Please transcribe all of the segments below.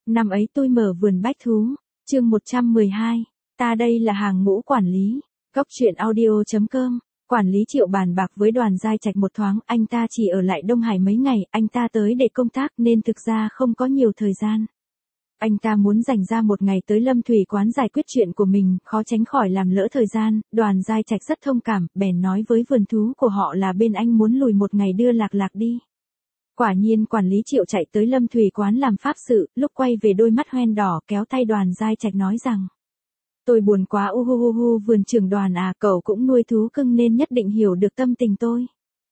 Năm ấy tôi mở vườn bách thú, chương 112, ta đây là hàng ngũ quản lý, góc truyện audio.com. Quản lý Triệu bàn bạc với Đoàn Giai Trạch một thoáng, anh ta chỉ ở lại Đông Hải mấy ngày, anh ta tới để công tác nên thực ra không có nhiều thời gian. Anh ta muốn dành ra một ngày tới Lâm Thủy quán giải quyết chuyện của mình, khó tránh khỏi làm lỡ thời gian. Đoàn Giai Trạch rất thông cảm, bèn nói với vườn thú của họ là bên anh muốn lùi một ngày đưa Lạc Lạc đi. Quả nhiên quản lý Triệu chạy tới Lâm Thủy quán làm pháp sự, lúc quay về đôi mắt hoen đỏ kéo tay Đoàn Giai Trạch nói rằng: tôi buồn quá vườn trưởng Đoàn à, cậu cũng nuôi thú cưng nên nhất định hiểu được tâm tình tôi.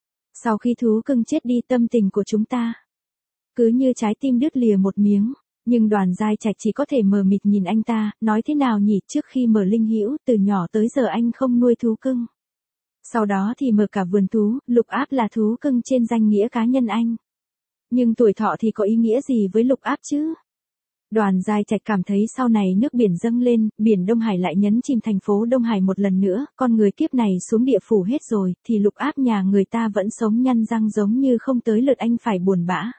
Sau khi thú cưng chết đi tâm tình của chúng ta cứ như trái tim đứt lìa một miếng. Nhưng Đoàn Giai Trạch chỉ có thể mờ mịt nhìn anh ta, nói thế nào nhỉ, trước khi mở Linh Hữu từ nhỏ tới giờ anh không nuôi thú cưng. Sau đó thì mở cả vườn thú, Lục Áp là thú cưng trên danh nghĩa cá nhân anh. Nhưng tuổi thọ thì có ý nghĩa gì với Lục Áp chứ? Đoàn Giai Trạch cảm thấy sau này nước biển dâng lên, biển Đông Hải lại nhấn chìm thành phố Đông Hải một lần nữa, con người kiếp này xuống địa phủ hết rồi, thì Lục Áp nhà người ta vẫn sống nhăn răng giống như không tới lượt anh phải buồn bã.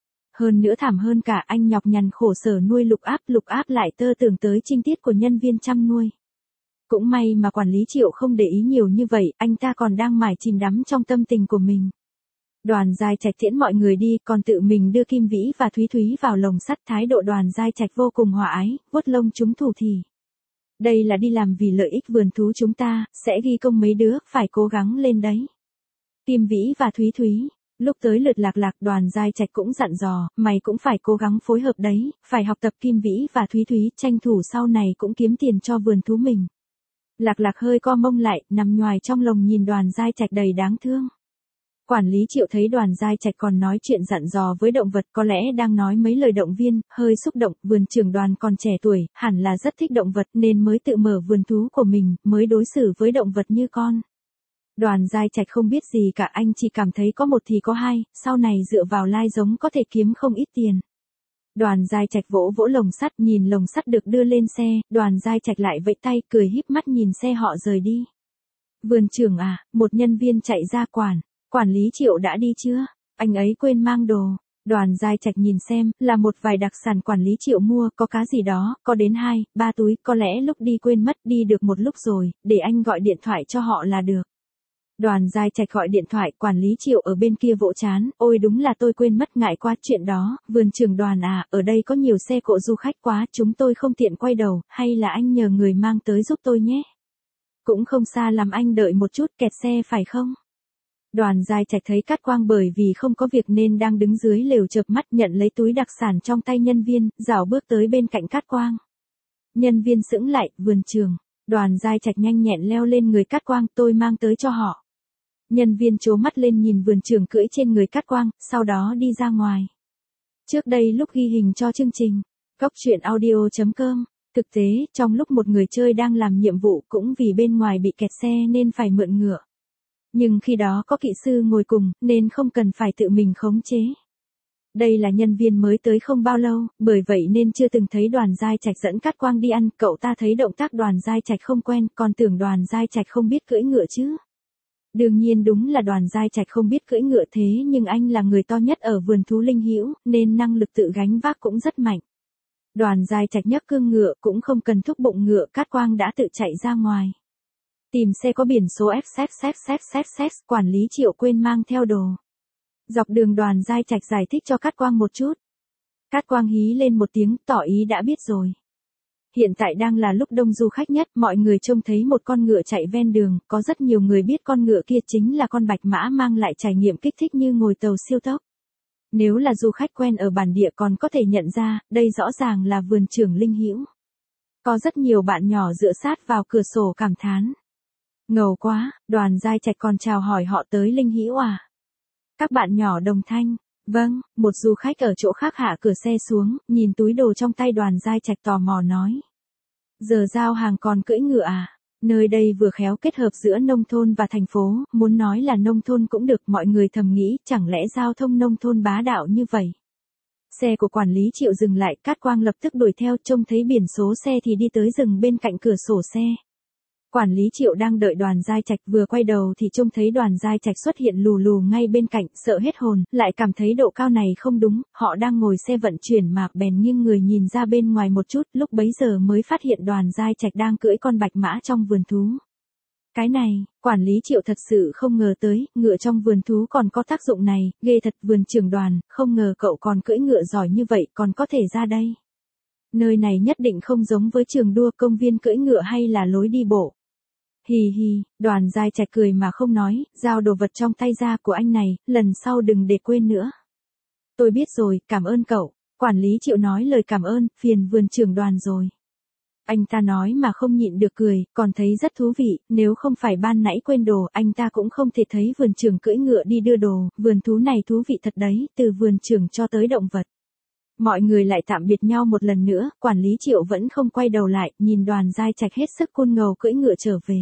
Hơn nữa thảm hơn cả, anh nhọc nhằn khổ sở nuôi Lục Áp lại tơ tưởng tới trinh tiết của nhân viên chăm nuôi. Cũng may mà quản lý Triệu không để ý nhiều như vậy, anh ta còn đang mải chìm đắm trong tâm tình của mình. Đoàn Giai Trạch tiễn mọi người đi, còn tự mình đưa Kim Vĩ và Thúy Thúy vào lồng sắt. Thái độ Đoàn Giai Trạch vô cùng hòa ái, vuốt lông chúng thủ thì: đây là đi làm vì lợi ích vườn thú chúng ta, sẽ ghi công mấy đứa, phải cố gắng lên đấy. Kim Vĩ và Thúy Thúy. Lúc tới lượt Lạc Lạc, Đoàn Giai Trạch cũng dặn dò, mày cũng phải cố gắng phối hợp đấy, phải học tập Kim Vĩ và Thúy Thúy, tranh thủ sau này cũng kiếm tiền cho vườn thú mình. Lạc Lạc hơi co mông lại, nằm nhoài trong lồng nhìn Đoàn Giai Trạch đầy đáng thương. Quản lý Triệu thấy Đoàn Giai Trạch còn nói chuyện dặn dò với động vật, có lẽ đang nói mấy lời động viên, hơi xúc động. Vườn trưởng Đoàn còn trẻ tuổi, hẳn là rất thích động vật nên mới tự mở vườn thú của mình, mới đối xử với động vật như con. Đoàn Giai Trạch không biết gì cả, anh chỉ cảm thấy có một thì có hai, sau này dựa vào lai giống có thể kiếm không ít tiền. Đoàn Giai Trạch vỗ vỗ lồng sắt, nhìn lồng sắt được đưa lên xe, Đoàn Giai Trạch lại vẫy tay cười híp mắt nhìn xe họ rời đi. Vườn trưởng à, một nhân viên chạy ra quản lý Triệu đã đi chưa? Anh ấy quên mang đồ. Đoàn Giai Trạch nhìn xem, là một vài đặc sản quản lý Triệu mua, có cá gì đó, có đến 2-3 túi, có lẽ lúc đi quên mất, đi được một lúc rồi, để anh gọi điện thoại cho họ là được. Đoàn Giai Trạch gọi điện thoại, quản lý Triệu ở bên kia vỗ trán: ôi đúng là tôi quên mất, ngại quá chuyện đó. Vườn trưởng Đoàn à, ở đây có nhiều xe cộ du khách quá, chúng tôi không tiện quay đầu, hay là anh nhờ người mang tới giúp tôi nhé. Cũng không xa lắm, anh đợi một chút, kẹt xe phải không? Đoàn Giai Trạch thấy Cát Quang bởi vì không có việc nên đang đứng dưới lều chợp mắt, nhận lấy túi đặc sản trong tay nhân viên, rảo bước tới bên cạnh Cát Quang. Nhân viên sững lại: vườn trưởng. Đoàn Giai Trạch nhanh nhẹn leo lên người Cát Quang: tôi mang tới cho họ. Nhân viên trố mắt lên nhìn vườn trưởng cưỡi trên người Cát Quang, sau đó đi ra ngoài. Trước đây lúc ghi hình cho chương trình góc truyện audio.com, thực tế, trong lúc một người chơi đang làm nhiệm vụ cũng vì bên ngoài bị kẹt xe nên phải mượn ngựa. Nhưng khi đó có kỹ sư ngồi cùng, nên không cần phải tự mình khống chế. Đây là nhân viên mới tới không bao lâu, bởi vậy nên chưa từng thấy Đoàn Giai Trạch dẫn Cát Quang đi ăn. Cậu ta thấy động tác Đoàn Giai Trạch không quen, còn tưởng Đoàn Giai Trạch không biết cưỡi ngựa chứ. Đương nhiên đúng là Đoàn Giai Trạch không biết cưỡi ngựa, thế nhưng anh là người to nhất ở vườn thú Linh Hữu, nên năng lực tự gánh vác cũng rất mạnh. Đoàn Giai Trạch nhấc cương ngựa, cũng không cần thúc bụng ngựa, Cát Quang đã tự chạy ra ngoài. Tìm xe có biển số FXXXXX, quản lý Triệu quên mang theo đồ. Dọc đường Đoàn Giai Trạch giải thích cho Cát Quang một chút. Cát Quang hí lên một tiếng, tỏ ý đã biết rồi. Hiện tại đang là lúc đông du khách nhất, mọi người trông thấy một con ngựa chạy ven đường, có rất nhiều người biết con ngựa kia chính là con bạch mã, mang lại trải nghiệm kích thích như ngồi tàu siêu tốc. Nếu là du khách quen ở bản địa còn có thể nhận ra, đây rõ ràng là vườn trưởng Linh Hữu. Có rất nhiều bạn nhỏ dựa sát vào cửa sổ cảm thán: ngầu quá. Đoàn Giai Trạch còn chào hỏi họ tới Linh Hữu à? Các bạn nhỏ đồng thanh: vâng. Một du khách ở chỗ khác hạ cửa xe xuống, nhìn túi đồ trong tay Đoàn Giai Trạch tò mò nói: giờ giao hàng còn cưỡi ngựa à? Nơi đây vừa khéo kết hợp giữa nông thôn và thành phố, muốn nói là nông thôn cũng được. Mọi người thầm nghĩ, chẳng lẽ giao thông nông thôn bá đạo như vậy? Xe của quản lý Triệu dừng lại, Cát Quang lập tức đuổi theo, trông thấy biển số xe thì đi tới dừng bên cạnh cửa sổ xe. Quản lý Triệu đang đợi Đoàn Giai Trạch, vừa quay đầu thì trông thấy Đoàn Giai Trạch xuất hiện lù lù ngay bên cạnh, sợ hết hồn, lại cảm thấy độ cao này không đúng, họ đang ngồi xe vận chuyển mà, bèn nghiêng người nhìn ra bên ngoài một chút, lúc bấy giờ mới phát hiện Đoàn Giai Trạch đang cưỡi con bạch mã trong vườn thú. Cái này, quản lý Triệu thật sự không ngờ tới, ngựa trong vườn thú còn có tác dụng này, ghê thật. Vườn trưởng Đoàn, không ngờ cậu còn cưỡi ngựa giỏi như vậy, còn có thể ra đây. Nơi này nhất định không giống với trường đua, công viên cưỡi ngựa hay là lối đi bộ. Hì hì, Đoàn Giai Trạch cười mà không nói, giao đồ vật trong tay ra của anh này, lần sau đừng để quên nữa. Tôi biết rồi, cảm ơn cậu. Quản lý Triệu nói lời cảm ơn, phiền vườn trưởng Đoàn rồi. Anh ta nói mà không nhịn được cười, còn thấy rất thú vị, nếu không phải ban nãy quên đồ, anh ta cũng không thể thấy vườn trưởng cưỡi ngựa đi đưa đồ, vườn thú này thú vị thật đấy, từ vườn trưởng cho tới động vật. Mọi người lại tạm biệt nhau một lần nữa, quản lý Triệu vẫn không quay đầu lại, nhìn Đoàn Giai Trạch hết sức cool ngầu cưỡi ngựa trở về.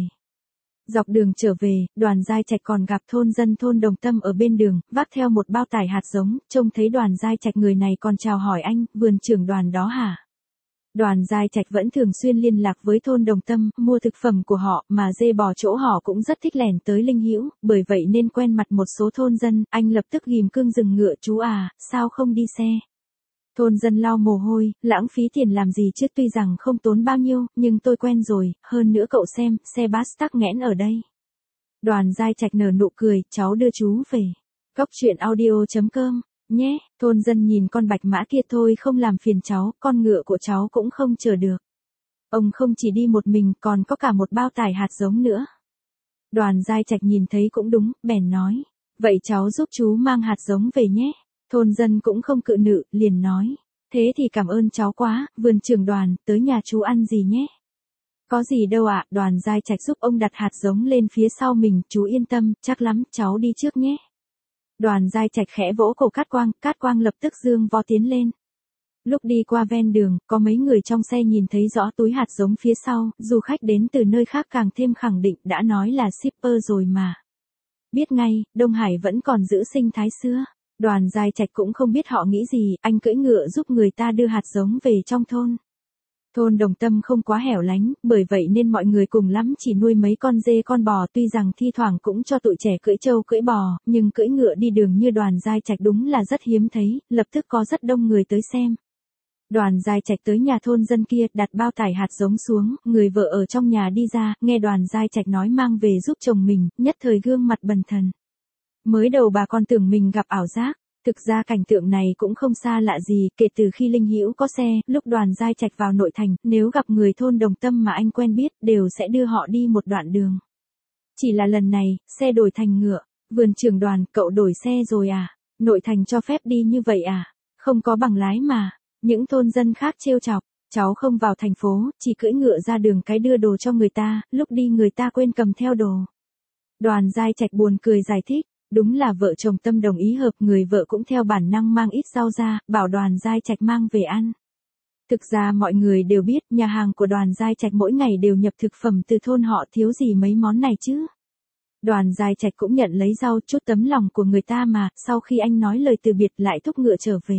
Dọc đường trở về, Đoàn Giai Trạch còn gặp thôn dân thôn Đồng Tâm ở bên đường, vác theo một bao tải hạt giống, trông thấy Đoàn Giai Trạch người này còn chào hỏi anh, vườn trưởng Đoàn đó hả? Đoàn Giai Trạch vẫn thường xuyên liên lạc với thôn Đồng Tâm, mua thực phẩm của họ, mà dê bò chỗ họ cũng rất thích lẻn tới Linh Hữu, bởi vậy nên quen mặt một số thôn dân, anh lập tức ghim cương dừng ngựa, chú à, sao không đi xe? Thôn dân lau mồ hôi, lãng phí tiền làm gì chứ, tuy rằng không tốn bao nhiêu, nhưng tôi quen rồi, hơn nữa cậu xem, xe bus tắc nghẽn ở đây. Đoàn Giai Trạch nở nụ cười, cháu đưa chú về. Cóc truyện audio.com, nhé, thôn dân nhìn con bạch mã kia thôi không làm phiền cháu, con ngựa của cháu cũng không chờ được. Ông không chỉ đi một mình, còn có cả một bao tải hạt giống nữa. Đoàn Giai Trạch nhìn thấy cũng đúng, bèn nói, vậy cháu giúp chú mang hạt giống về nhé. Thôn dân cũng không cự nữ, liền nói, thế thì cảm ơn cháu quá, vườn trưởng Đoàn, tới nhà chú ăn gì nhé. Có gì đâu ạ, Đoàn Giai Trạch giúp ông đặt hạt giống lên phía sau mình, chú yên tâm, chắc lắm, cháu đi trước nhé. Đoàn Giai Trạch khẽ vỗ cổ Cát Quang lập tức dương vó tiến lên. Lúc đi qua ven đường, có mấy người trong xe nhìn thấy rõ túi hạt giống phía sau, du khách đến từ nơi khác càng thêm khẳng định, đã nói là shipper rồi mà. Biết ngay, Đông Hải vẫn còn giữ sinh thái xưa. Đoàn Giai Trạch cũng không biết họ nghĩ gì, anh cưỡi ngựa giúp người ta đưa hạt giống về trong thôn. Thôn Đồng Tâm không quá hẻo lánh, bởi vậy nên mọi người cùng lắm chỉ nuôi mấy con dê con bò, tuy rằng thi thoảng cũng cho tụi trẻ cưỡi trâu cưỡi bò, nhưng cưỡi ngựa đi đường như Đoàn Giai Trạch đúng là rất hiếm thấy, lập tức có rất đông người tới xem. Đoàn Giai Trạch tới nhà thôn dân kia, đặt bao tải hạt giống xuống, người vợ ở trong nhà đi ra, nghe Đoàn Giai Trạch nói mang về giúp chồng mình, nhất thời gương mặt bần thần. Mới đầu bà còn tưởng mình gặp ảo giác, thực ra cảnh tượng này cũng không xa lạ gì, kể từ khi Linh Hữu có xe, lúc Đoàn Giai Trạch vào nội thành, nếu gặp người thôn Đồng Tâm mà anh quen biết, đều sẽ đưa họ đi một đoạn đường. Chỉ là lần này, xe đổi thành ngựa, vườn trưởng Đoàn, cậu đổi xe rồi à? Nội thành cho phép đi như vậy à? Không có bằng lái mà. Những thôn dân khác trêu chọc, cháu không vào thành phố, chỉ cưỡi ngựa ra đường cái đưa đồ cho người ta, lúc đi người ta quên cầm theo đồ. Đoàn Giai Trạch buồn cười giải thích. Đúng là vợ chồng tâm đồng ý hợp, người vợ cũng theo bản năng mang ít rau ra, bảo Đoàn Giai Trạch mang về ăn. Thực ra mọi người đều biết, nhà hàng của Đoàn Giai Trạch mỗi ngày đều nhập thực phẩm từ thôn họ, thiếu gì mấy món này chứ. Đoàn Giai Trạch cũng nhận lấy rau, chút tấm lòng của người ta mà, sau khi anh nói lời từ biệt lại thúc ngựa trở về.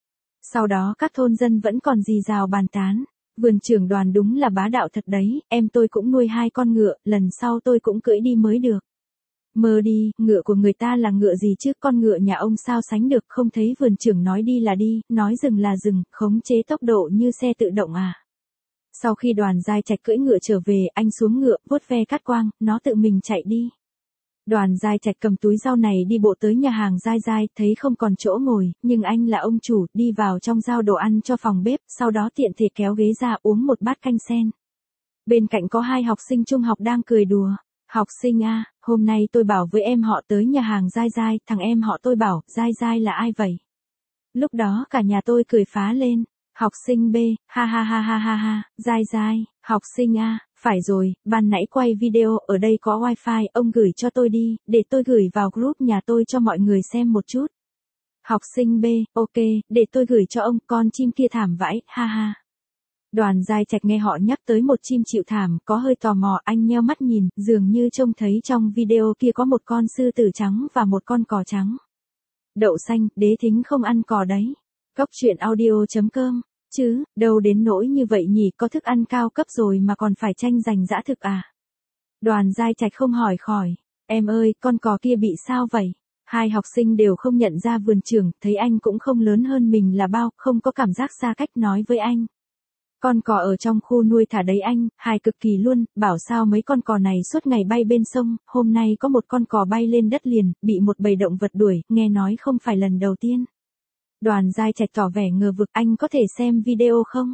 Sau đó các thôn dân vẫn còn rì rào bàn tán. Vườn trưởng Đoàn đúng là bá đạo thật đấy, em tôi cũng nuôi 2 con ngựa, lần sau tôi cũng cưỡi đi mới được. Mơ đi, ngựa của người ta là ngựa gì chứ, con ngựa nhà ông sao sánh được, không thấy vườn trưởng nói đi là đi, nói dừng là dừng, khống chế tốc độ như xe tự động à. Sau khi Đoàn Giai Trạch cưỡi ngựa trở về, anh xuống ngựa, vuốt ve Cát Quang, nó tự mình chạy đi. Đoàn Giai Trạch cầm túi rau này đi bộ tới nhà hàng Giai, thấy không còn chỗ ngồi, nhưng anh là ông chủ, đi vào trong giao đồ ăn cho phòng bếp, sau đó tiện thể kéo ghế ra uống một bát canh sen. Bên cạnh có 2 học sinh trung học đang cười đùa. Học sinh A, hôm nay tôi bảo với em họ tới nhà hàng Giai, thằng em họ tôi bảo, Giai là ai vậy? Lúc đó cả nhà tôi cười phá lên. Học sinh B, ha ha ha ha ha ha, Giai, học sinh A, phải rồi, ban nãy quay video, ở đây có wifi, ông gửi cho tôi đi, để tôi gửi vào group nhà tôi cho mọi người xem một chút. Học sinh B, ok, để tôi gửi cho ông, con chim kia thảm vãi, ha ha. Đoàn Giai Trạch nghe họ nhắc tới một chim chịu thảm, có hơi tò mò, anh nheo mắt nhìn, dường như trông thấy trong video kia có một con sư tử trắng và một con cò trắng. Đậu xanh, đế thính không ăn cò đấy. Cóc truyện audio.com, chứ, đâu đến nỗi như vậy nhỉ, có thức ăn cao cấp rồi mà còn phải tranh giành dã thực à. Đoàn Giai Trạch không hỏi khỏi, em ơi, con cò kia bị sao vậy? Hai học sinh đều không nhận ra vườn trưởng, thấy anh cũng không lớn hơn mình là bao, không có cảm giác xa cách nói với anh. Con cò ở trong khu nuôi thả đấy anh, hài cực kỳ luôn, bảo sao mấy con cò này suốt ngày bay bên sông, hôm nay có một con cò bay lên đất liền, bị một bầy động vật đuổi, nghe nói không phải lần đầu tiên. Đoàn Giai Trạch tỏ vẻ ngờ vực, anh có thể xem video không?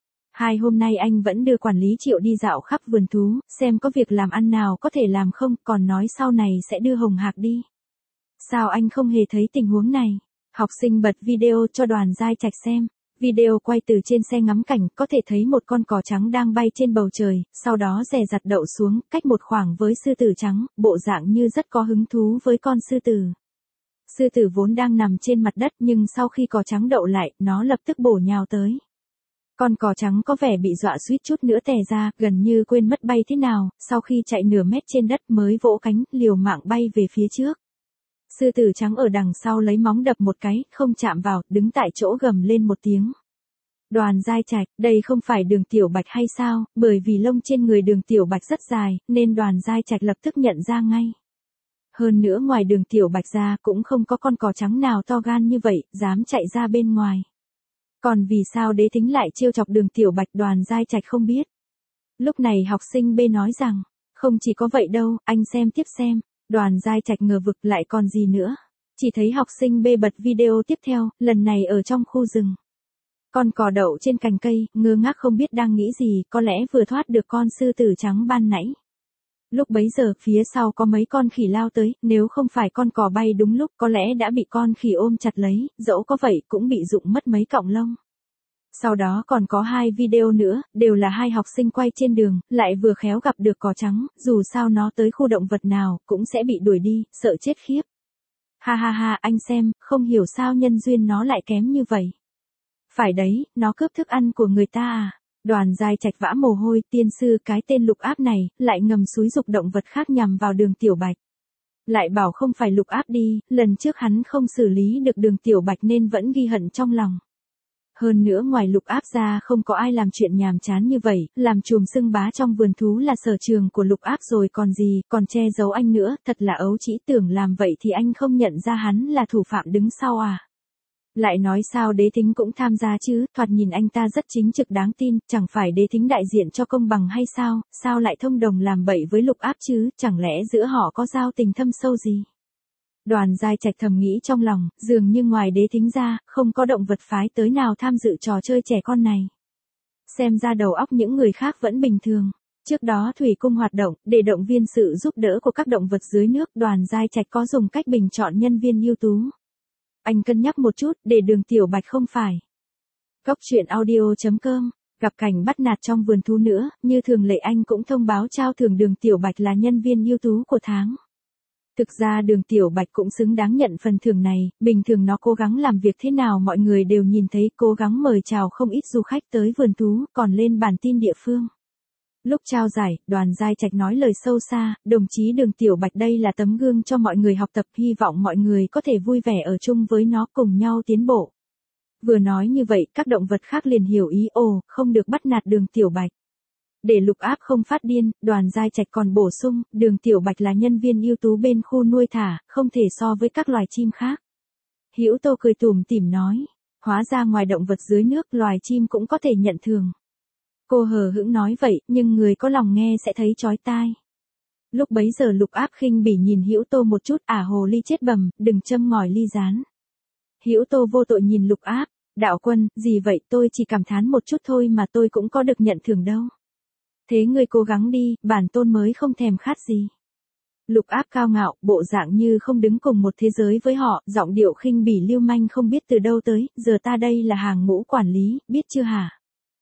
Hôm nay anh vẫn đưa quản lý Triệu đi dạo khắp vườn thú, xem có việc làm ăn nào có thể làm không, còn nói sau này sẽ đưa Hồng Hạc đi. Sao anh không hề thấy tình huống này? Học sinh bật video cho Đoàn Giai Trạch xem. Video quay từ trên xe ngắm cảnh, có thể thấy một con cò trắng đang bay trên bầu trời, sau đó dè dặt đậu xuống, cách một khoảng với sư tử trắng, bộ dạng như rất có hứng thú với con sư tử. Sư tử vốn đang nằm trên mặt đất nhưng sau khi cò trắng đậu lại, nó lập tức bổ nhào tới. Con cò trắng có vẻ bị dọa suýt chút nữa tè ra, gần như quên mất bay thế nào, sau khi chạy nửa mét trên đất mới vỗ cánh, liều mạng bay về phía trước. Sư tử trắng ở đằng sau lấy móng đập một cái, không chạm vào, đứng tại chỗ gầm lên một tiếng. Đoàn Giai Trạch, đây không phải Đường Tiểu Bạch hay sao, bởi vì lông trên người Đường Tiểu Bạch rất dài, nên Đoàn Giai Trạch lập tức nhận ra ngay. Hơn nữa ngoài Đường Tiểu Bạch ra cũng không có con cò trắng nào to gan như vậy, dám chạy ra bên ngoài. Còn vì sao Đế Thính lại trêu chọc Đường Tiểu Bạch, Đoàn Giai Trạch không biết. Lúc này học sinh B nói rằng, không chỉ có vậy đâu, anh xem tiếp xem. Đoàn Giai Trạch ngờ vực, lại còn gì nữa. Chỉ thấy học sinh B bật video tiếp theo, lần này ở trong khu rừng. Con cò đậu trên cành cây, ngơ ngác không biết đang nghĩ gì, có lẽ vừa thoát được con sư tử trắng ban nãy. Lúc bấy giờ, phía sau có mấy con khỉ lao tới, nếu không phải con cò bay đúng lúc, có lẽ đã bị con khỉ ôm chặt lấy, dẫu có vậy cũng bị rụng mất mấy cọng lông. Sau đó còn có 2 video nữa, đều là 2 học sinh quay trên đường, lại vừa khéo gặp được cò trắng, dù sao nó tới khu động vật nào, cũng sẽ bị đuổi đi, sợ chết khiếp. Ha ha ha, anh xem, không hiểu sao nhân duyên nó lại kém như vậy. Phải đấy, nó cướp thức ăn của người ta à. Đoàn Giai Trạch vã mồ hôi, tiên sư cái tên Lục Áp này, lại ngầm xúi dục động vật khác nhằm vào Đường Tiểu Bạch. Lại bảo không phải Lục Áp đi, lần trước hắn không xử lý được Đường Tiểu Bạch nên vẫn ghi hận trong lòng. Hơn nữa ngoài Lục Áp ra không có ai làm chuyện nhàm chán như vậy, làm chùm xưng bá trong vườn thú là sở trường của Lục Áp rồi còn gì, còn che giấu anh nữa, thật là ấu trĩ, tưởng làm vậy thì anh không nhận ra hắn là thủ phạm đứng sau à. Lại nói sao Đế Thính cũng tham gia chứ, thoạt nhìn anh ta rất chính trực đáng tin, chẳng phải Đế Thính đại diện cho công bằng hay sao lại thông đồng làm bậy với Lục Áp chứ, chẳng lẽ giữa họ có giao tình thâm sâu gì. Đoàn Giai Trạch thầm nghĩ trong lòng, dường như ngoài Đế Thính ra, không có động vật phái tới nào tham dự trò chơi trẻ con này. Xem ra đầu óc những người khác vẫn bình thường. Trước đó Thủy Cung hoạt động, để động viên sự giúp đỡ của các động vật dưới nước, Đoàn Giai Trạch có dùng cách bình chọn nhân viên ưu tú. Anh cân nhắc một chút, để Đường Tiểu Bạch không phải. Góc truyện audio.com, gặp cảnh bắt nạt trong vườn thú nữa, như thường lệ anh cũng thông báo trao thưởng Đường Tiểu Bạch là nhân viên ưu tú của tháng. Thực ra Đường Tiểu Bạch cũng xứng đáng nhận phần thưởng này, bình thường nó cố gắng làm việc thế nào mọi người đều nhìn thấy, cố gắng mời chào không ít du khách tới vườn thú, còn lên bản tin địa phương. Lúc trao giải, Đoàn Giai Trạch nói lời sâu xa, đồng chí Đường Tiểu Bạch đây là tấm gương cho mọi người học tập, hy vọng mọi người có thể vui vẻ ở chung với nó, cùng nhau tiến bộ. Vừa nói như vậy, các động vật khác liền hiểu ý, không được bắt nạt Đường Tiểu Bạch. Để Lục Áp không phát điên, Đoàn Giai Trạch còn bổ sung, Đường Tiểu Bạch là nhân viên ưu tú bên khu nuôi thả, không thể so với các loài chim khác. Hữu Tô cười tủm tỉm nói, hóa ra ngoài động vật dưới nước, loài chim cũng có thể nhận thưởng. Cô hờ hững nói vậy, nhưng người có lòng nghe sẽ thấy chói tai. Lúc bấy giờ Lục Áp khinh bỉ nhìn Hữu Tô một chút, hồ ly chết bầm, đừng châm ngòi ly rán. Hữu Tô vô tội nhìn Lục Áp, đạo quân, gì vậy, tôi chỉ cảm thán một chút thôi mà tôi cũng có được nhận thưởng đâu. Thế ngươi cố gắng đi, bản tôn mới không thèm khát gì. Lục Áp cao ngạo, bộ dạng như không đứng cùng một thế giới với họ, giọng điệu khinh bỉ lưu manh không biết từ đâu tới, giờ ta đây là hàng ngũ quản lý, biết chưa hả?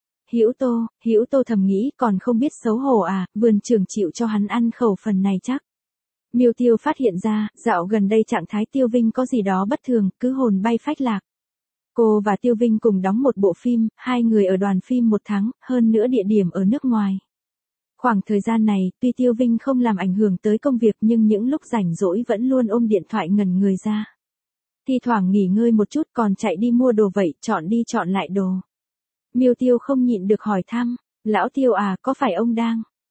Hữu Tô thầm nghĩ, còn không biết xấu hổ à, vườn trưởng chịu cho hắn ăn khẩu phần này chắc. Miêu Tiêu phát hiện ra, dạo gần đây trạng thái Tiêu Vinh có gì đó bất thường, cứ hồn bay phách lạc. Cô và Tiêu Vinh cùng đóng một bộ phim, 2 người ở đoàn phim 1 tháng, hơn nữa địa điểm ở nước ngoài. Khoảng thời gian này, tuy Tiêu Vinh không làm ảnh hưởng tới công việc nhưng những lúc rảnh rỗi vẫn luôn ôm điện thoại ngẩn người ra. Thi thoảng nghỉ ngơi một chút còn chạy đi mua đồ vậy, chọn đi chọn lại đồ. Miêu Tiêu không nhịn được hỏi thăm, lão Tiêu à, có phải ông đang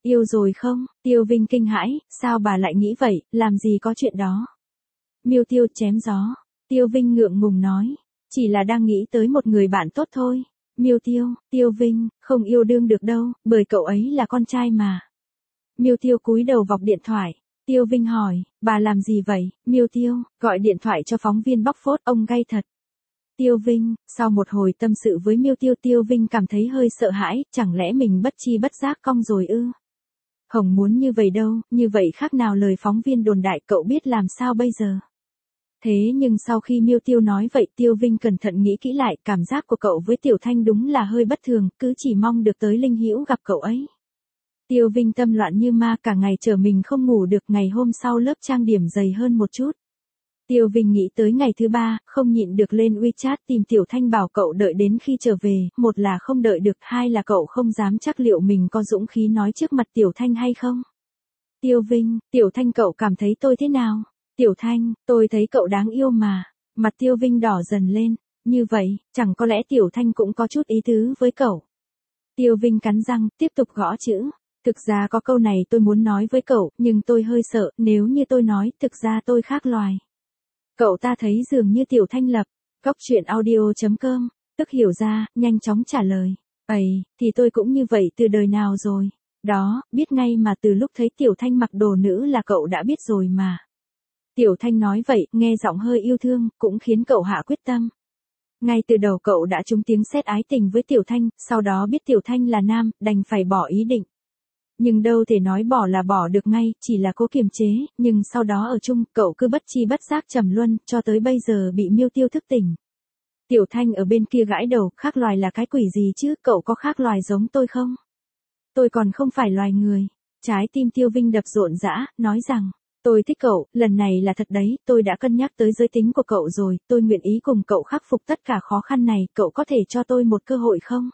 Yêu rồi không? Tiêu Vinh kinh hãi, sao bà lại nghĩ vậy, làm gì có chuyện đó. Miêu Tiêu chém gió. Tiêu Vinh ngượng ngùng nói, chỉ là đang nghĩ tới một người bạn tốt thôi. Miêu Tiêu, Tiêu Vinh, không yêu đương được đâu, bởi cậu ấy là con trai mà. Miêu Tiêu cúi đầu vọc điện thoại. Tiêu Vinh hỏi, bà làm gì vậy? Miêu Tiêu, gọi điện thoại cho phóng viên bóc phốt, ông gay thật. Tiêu Vinh, sau một hồi tâm sự với Miêu Tiêu, Tiêu Vinh cảm thấy hơi sợ hãi, chẳng lẽ mình bất chi bất giác cong rồi ư? Không muốn như vậy đâu, như vậy khác nào lời phóng viên đồn đại, cậu biết làm sao bây giờ? Thế nhưng sau khi Miêu Tiêu nói vậy, Tiêu Vinh cẩn thận nghĩ kỹ lại, cảm giác của cậu với Tiểu Thanh đúng là hơi bất thường, cứ chỉ mong được tới Linh Hữu gặp cậu ấy. Tiêu Vinh tâm loạn như ma, cả ngày chờ mình không ngủ được, ngày hôm sau lớp trang điểm dày hơn một chút. Tiêu Vinh nghĩ tới ngày thứ ba, không nhịn được lên WeChat tìm Tiểu Thanh bảo cậu đợi đến khi trở về, một là không đợi được, hai là cậu không dám chắc liệu mình có dũng khí nói trước mặt Tiểu Thanh hay không. Tiêu Vinh, Tiểu Thanh cậu cảm thấy tôi thế nào? Tiểu Thanh, tôi thấy cậu đáng yêu mà. Mặt Tiêu Vinh đỏ dần lên, như vậy, chẳng có lẽ Tiểu Thanh cũng có chút ý tứ với cậu. Tiêu Vinh cắn răng, tiếp tục gõ chữ. Thực ra có câu này tôi muốn nói với cậu, nhưng tôi hơi sợ, nếu như tôi nói, thực ra tôi khác loài. Cậu ta thấy dường như Tiểu Thanh lập, góc chuyện audio.com, tức hiểu ra, nhanh chóng trả lời. Ây, thì tôi cũng như vậy từ đời nào rồi. Đó, biết ngay mà, từ lúc thấy Tiểu Thanh mặc đồ nữ là cậu đã biết rồi mà. Tiểu Thanh nói vậy, nghe giọng hơi yêu thương, cũng khiến cậu hạ quyết tâm. Ngay từ đầu cậu đã trúng tiếng sét ái tình với Tiểu Thanh, sau đó biết Tiểu Thanh là nam, đành phải bỏ ý định. Nhưng đâu thể nói bỏ là bỏ được ngay, chỉ là cố kiềm chế, nhưng sau đó ở chung, cậu cứ bất chi bất giác trầm luân, cho tới bây giờ bị Miêu Tiêu thức tỉnh. Tiểu Thanh ở bên kia gãi đầu, khác loài là cái quỷ gì chứ, cậu có khác loài giống tôi không? Tôi còn không phải loài người. Trái tim Tiêu Vinh đập rộn rã, nói rằng, tôi thích cậu, lần này là thật đấy, tôi đã cân nhắc tới giới tính của cậu rồi, tôi nguyện ý cùng cậu khắc phục tất cả khó khăn này, cậu có thể cho tôi một cơ hội không?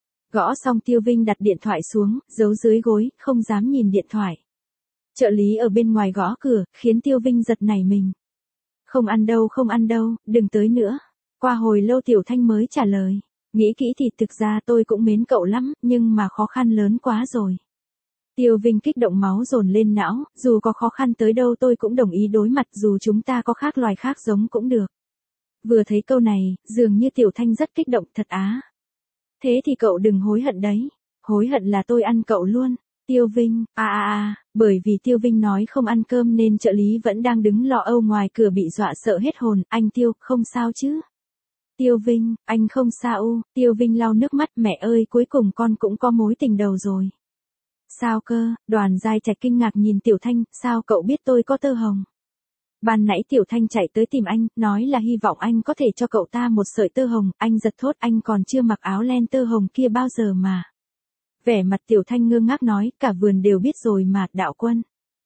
Gõ xong Tiêu Vinh đặt điện thoại xuống, giấu dưới gối, không dám nhìn điện thoại. Trợ lý ở bên ngoài gõ cửa, khiến Tiêu Vinh giật nảy mình. Không ăn đâu, đừng tới nữa. Qua hồi lâu Tiểu Thanh mới trả lời. Nghĩ kỹ thì thực ra tôi cũng mến cậu lắm, nhưng mà khó khăn lớn quá rồi. Tiêu Vinh kích động máu dồn lên não, dù có khó khăn tới đâu tôi cũng đồng ý đối mặt, dù chúng ta có khác loài khác giống cũng được. Vừa thấy câu này, dường như Tiểu Thanh rất kích động, thật á. Thế thì cậu đừng hối hận đấy. Hối hận là tôi ăn cậu luôn. Tiêu Vinh, bởi vì Tiêu Vinh nói không ăn cơm nên trợ lý vẫn đang đứng lo âu ngoài cửa bị dọa sợ hết hồn, anh Tiêu, không sao chứ? Tiêu Vinh, anh không sao. Tiêu Vinh lau nước mắt, mẹ ơi, cuối cùng con cũng có mối tình đầu rồi. Sao cơ? Đoàn Giai Trạch kinh ngạc nhìn Tiểu Thanh, sao cậu biết tôi có tơ hồng? Ban nãy Tiểu Thanh chạy tới tìm anh, nói là hy vọng anh có thể cho cậu ta một sợi tơ hồng, anh giật thốt, anh còn chưa mặc áo len tơ hồng kia bao giờ mà. Vẻ mặt Tiểu Thanh ngơ ngác nói, cả vườn đều biết rồi mà, Đạo Quân.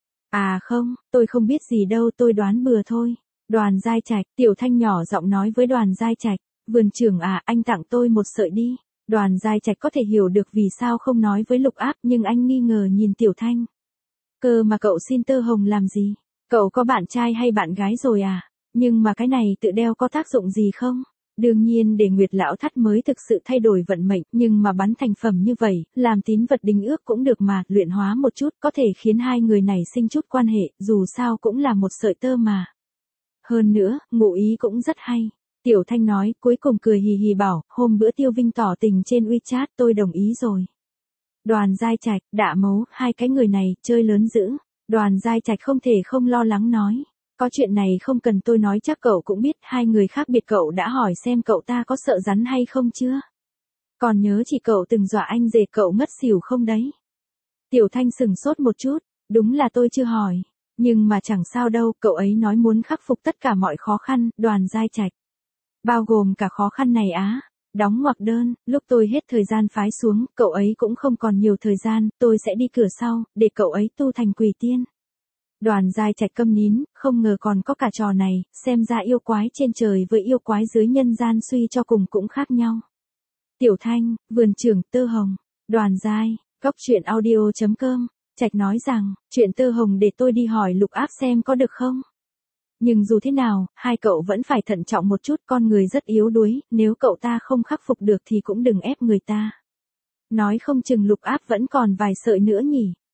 À không, tôi không biết gì đâu, tôi đoán bừa thôi. Đoàn Giai Trạch, Tiểu Thanh nhỏ giọng nói với Đoàn Giai Trạch, vườn trưởng à, anh tặng tôi một sợi đi. Đoàn Giai Trạch có thể hiểu được vì sao không nói với Lục Áp, nhưng anh nghi ngờ nhìn Tiểu Thanh. Cơ mà cậu xin tơ hồng làm gì? Cậu có bạn trai hay bạn gái rồi à? Nhưng mà cái này tự đeo có tác dụng gì không? Đương nhiên để Nguyệt Lão Thắt mới thực sự thay đổi vận mệnh, nhưng mà bắn thành phẩm như vậy, làm tín vật đính ước cũng được mà, luyện hóa một chút, có thể khiến hai người này sinh chút quan hệ, dù sao cũng là một sợi tơ mà. Hơn nữa, ngụ ý cũng rất hay. Tiểu Thanh nói, cuối cùng cười hì hì bảo, hôm bữa Tiêu Vinh tỏ tình trên WeChat, tôi đồng ý rồi. Đoàn Giai Trạch, Đạ Mấu, hai cái người này, chơi lớn dữ. Đoàn Giai Trạch không thể không lo lắng nói. Có chuyện này không cần tôi nói, chắc cậu cũng biết, hai người khác biệt, cậu đã hỏi xem cậu ta có sợ rắn hay không chưa? Còn nhớ chỉ cậu từng dọa anh rể cậu ngất xỉu không đấy? Tiểu Thanh sừng sốt một chút, đúng là tôi chưa hỏi. Nhưng mà chẳng sao đâu, cậu ấy nói muốn khắc phục tất cả mọi khó khăn, Đoàn Giai Trạch. Bao gồm cả khó khăn này á. Đóng ngoặc đơn, lúc tôi hết thời gian phái xuống, cậu ấy cũng không còn nhiều thời gian, tôi sẽ đi cửa sau, để cậu ấy tu thành quỷ tiên. Đoàn Giai Trạch câm nín, không ngờ còn có cả trò này, xem ra yêu quái trên trời với yêu quái dưới nhân gian suy cho cùng cũng khác nhau. Tiểu Thanh, vườn trưởng, tơ hồng. Đoàn Giai, góc chuyện audio.com, Trạch nói rằng, chuyện tơ hồng để tôi đi hỏi Lục Áp xem có được không? Nhưng dù thế nào, hai cậu vẫn phải thận trọng một chút, con người rất yếu đuối, nếu cậu ta không khắc phục được thì cũng đừng ép người ta. Nói không chừng Lục Áp vẫn còn vài sợi nữa nhỉ.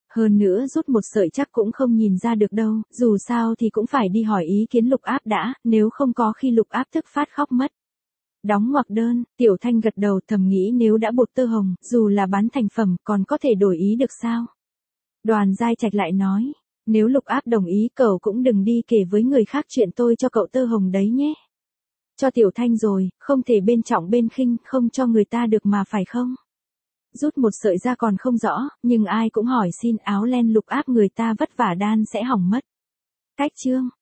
Hơn nữa rút một sợi chắc cũng không nhìn ra được đâu, dù sao thì cũng phải đi hỏi ý kiến Lục Áp đã, nếu không có khi Lục Áp tức phát khóc mất. Đóng ngoặc đơn, Tiểu Thanh gật đầu thầm nghĩ nếu đã bột tơ hồng, dù là bán thành phẩm còn có thể đổi ý được sao. Đoàn Giai Trạch lại nói, nếu Lục Áp đồng ý cậu cũng đừng đi kể với người khác chuyện tôi cho cậu tơ hồng đấy nhé. Cho Tiểu Thanh rồi, không thể bên trọng bên khinh, không cho người ta được mà phải không? Rút một sợi ra còn không rõ, nhưng ai cũng hỏi xin áo len Lục Áp người ta vất vả đan sẽ hỏng mất. Cách chương